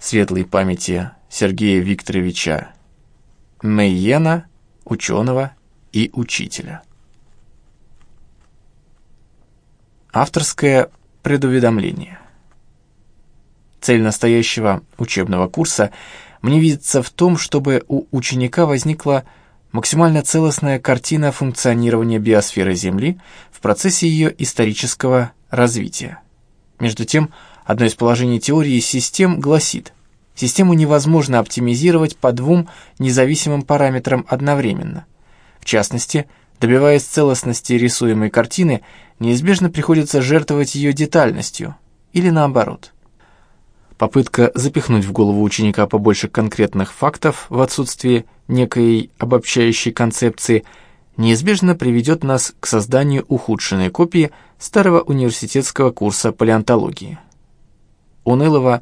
светлой памяти Сергея Викторовича Мейена, ученого и учителя. Авторское предуведомление. Цель настоящего учебного курса мне видится в том, чтобы у ученика возникла максимально целостная картина функционирования биосферы Земли в процессе ее исторического развития. Между тем, одно из положений теории систем гласит: систему невозможно оптимизировать по двум независимым параметрам одновременно. В частности, добиваясь целостности рисуемой картины, неизбежно приходится жертвовать ее детальностью, или наоборот. Попытка запихнуть в голову ученика побольше конкретных фактов в отсутствие некой обобщающей концепции неизбежно приведет нас к созданию ухудшенной копии старого университетского курса палеонтологии. Унылого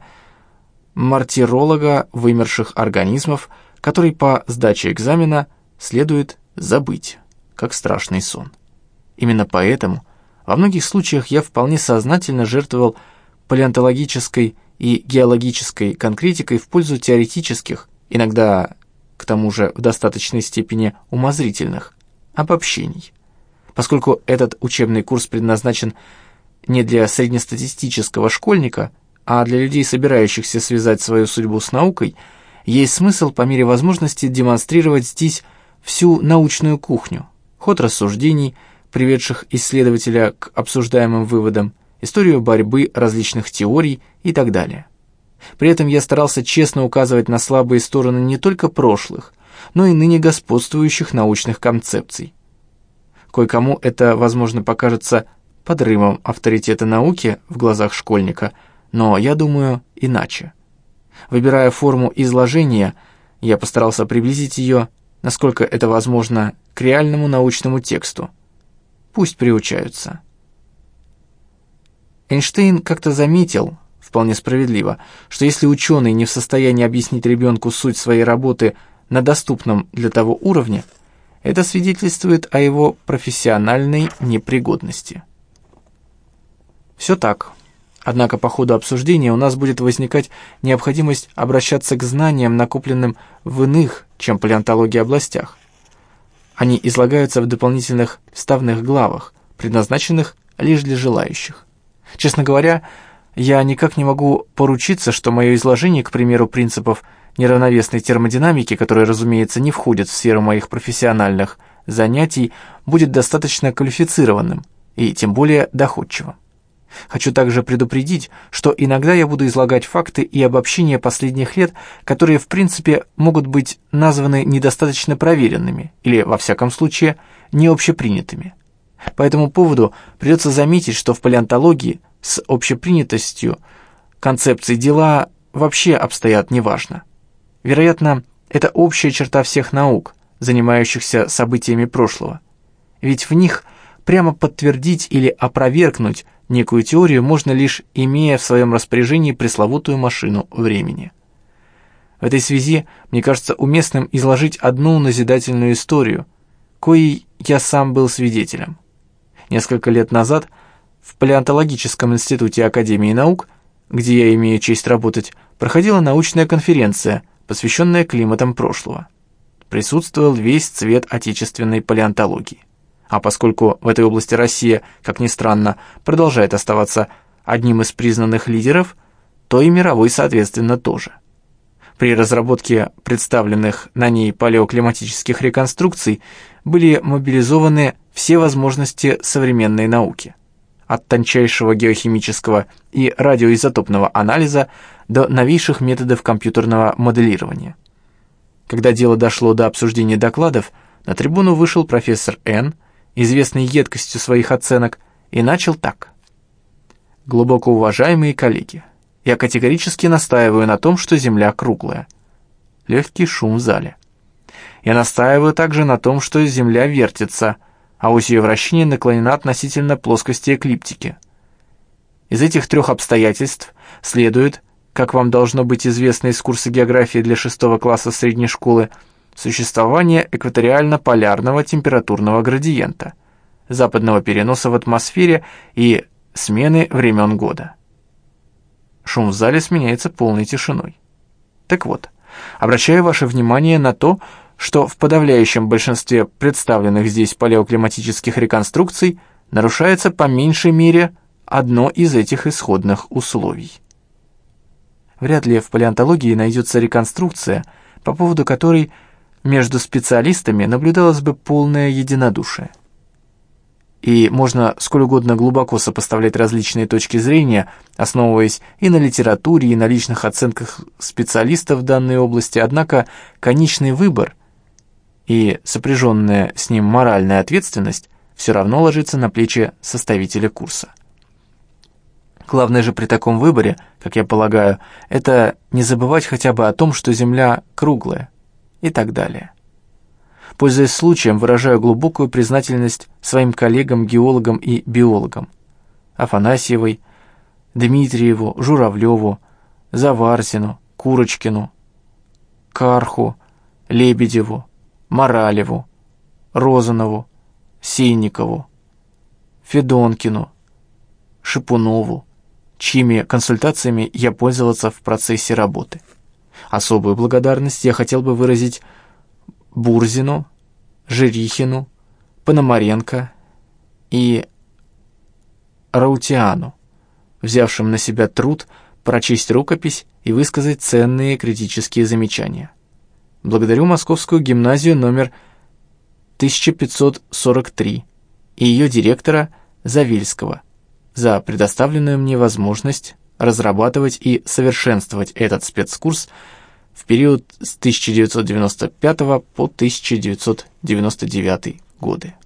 мартиролога вымерших организмов, который по сдаче экзамена следует забыть, как страшный сон. Именно поэтому во многих случаях я вполне сознательно жертвовал палеонтологической и геологической конкретикой в пользу теоретических, иногда, к тому же, в достаточной степени умозрительных, обобщений. Поскольку этот учебный курс предназначен не для среднестатистического школьника, а для людей, собирающихся связать свою судьбу с наукой, есть смысл по мере возможности демонстрировать здесь всю научную кухню, ход рассуждений, приведших исследователя к обсуждаемым выводам, историю борьбы различных теорий и так далее. При этом я старался честно указывать на слабые стороны не только прошлых, но и ныне господствующих научных концепций. Кое-кому это, возможно, покажется подрывом авторитета науки в глазах школьника, но я думаю иначе. Выбирая форму изложения, я постарался приблизить ее, насколько это возможно, к реальному научному тексту. Пусть приучаются. Эйнштейн как-то заметил, вполне справедливо, что если ученый не в состоянии объяснить ребенку суть своей работы на доступном для того уровне, это свидетельствует о его профессиональной непригодности. Все так. Однако по ходу обсуждения у нас будет возникать необходимость обращаться к знаниям, накопленным в иных, чем палеонтология, областях. Они излагаются в дополнительных вставных главах, предназначенных лишь для желающих. Честно говоря, я никак не могу поручиться, что мое изложение, к примеру, принципов неравновесной термодинамики, которые, разумеется, не входят в сферу моих профессиональных занятий, будет достаточно квалифицированным и тем более доходчивым. Хочу также предупредить, что иногда я буду излагать факты и обобщения последних лет, которые, в принципе, могут быть названы недостаточно проверенными или, во всяком случае, не общепринятыми. По этому поводу придется заметить, что в палеонтологии с общепринятостью концепций дела вообще обстоят неважно. Вероятно, это общая черта всех наук, занимающихся событиями прошлого. Ведь в них прямо подтвердить или опровергнуть некую теорию можно лишь имея в своем распоряжении пресловутую машину времени. В этой связи мне кажется уместным изложить одну назидательную историю, коей я сам был свидетелем. Несколько лет назад в Палеонтологическом институте Академии наук, где я имею честь работать, проходила научная конференция, посвященная климатам прошлого. Присутствовал весь цвет отечественной палеонтологии. А поскольку в этой области Россия, как ни странно, продолжает оставаться одним из признанных лидеров, то и мировой, соответственно, тоже. При разработке представленных на ней палеоклиматических реконструкций были мобилизованы все возможности современной науки, от тончайшего геохимического и радиоизотопного анализа до новейших методов компьютерного моделирования. Когда дело дошло до обсуждения докладов, на трибуну вышел профессор Н., известный едкостью своих оценок, и начал так. «Глубоко уважаемые коллеги, я категорически настаиваю на том, что Земля круглая». Легкий шум в зале. «Я настаиваю также на том, что Земля вертится, а ось ее вращения наклонена относительно плоскости эклиптики. Из этих трех обстоятельств следует, как вам должно быть известно из курса географии для 6 класса средней школы, существование экваториально-полярного температурного градиента, западного переноса в атмосфере и смены времен года». Шум в зале сменяется полной тишиной. Так вот, обращаю ваше внимание на то, что в подавляющем большинстве представленных здесь палеоклиматических реконструкций нарушается по меньшей мере одно из этих исходных условий. Вряд ли в палеонтологии найдется реконструкция, по поводу которой между специалистами наблюдалось бы полное единодушие. И можно сколь угодно глубоко сопоставлять различные точки зрения, основываясь и на литературе, и на личных оценках специалистов в данной области, однако конечный выбор и сопряженная с ним моральная ответственность все равно ложится на плечи составителя курса. Главное же при таком выборе, как я полагаю, это не забывать хотя бы о том, что Земля круглая и так далее. Пользуясь случаем, выражаю глубокую признательность своим коллегам-геологам и биологам: Афанасьевой, Дмитриеву, Журавлеву, Заварзину, Курочкину, Карху, Лебедеву, Моралеву, Розанову, Сенникову, Федонкину, Шипунову, чьими консультациями я пользовался в процессе работы. Особую благодарность я хотел бы выразить Бурзину, Жирихину, Пономаренко и Раутиану, взявшим на себя труд прочесть рукопись и высказать ценные критические замечания. Благодарю Московскую гимназию номер 1543 и ее директора Завильского за предоставленную мне возможность разрабатывать и совершенствовать этот спецкурс в период с 1995 по 1999 годы.